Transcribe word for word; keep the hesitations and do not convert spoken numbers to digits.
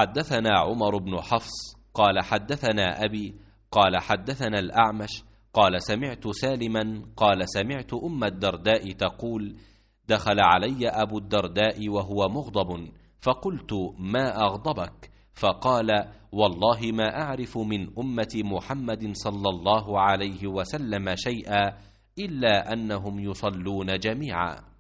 حدثنا عمر بن حفص قال حدثنا أبي قال حدثنا الأعمش قال سمعت سالما قال سمعت أم الدرداء تقول دخل علي أبو الدرداء وهو مغضب فقلت ما أغضبك؟ فقال والله ما أعرف من أمة محمد صلى الله عليه وسلم شيئا إلا أنهم يصلون جميعا.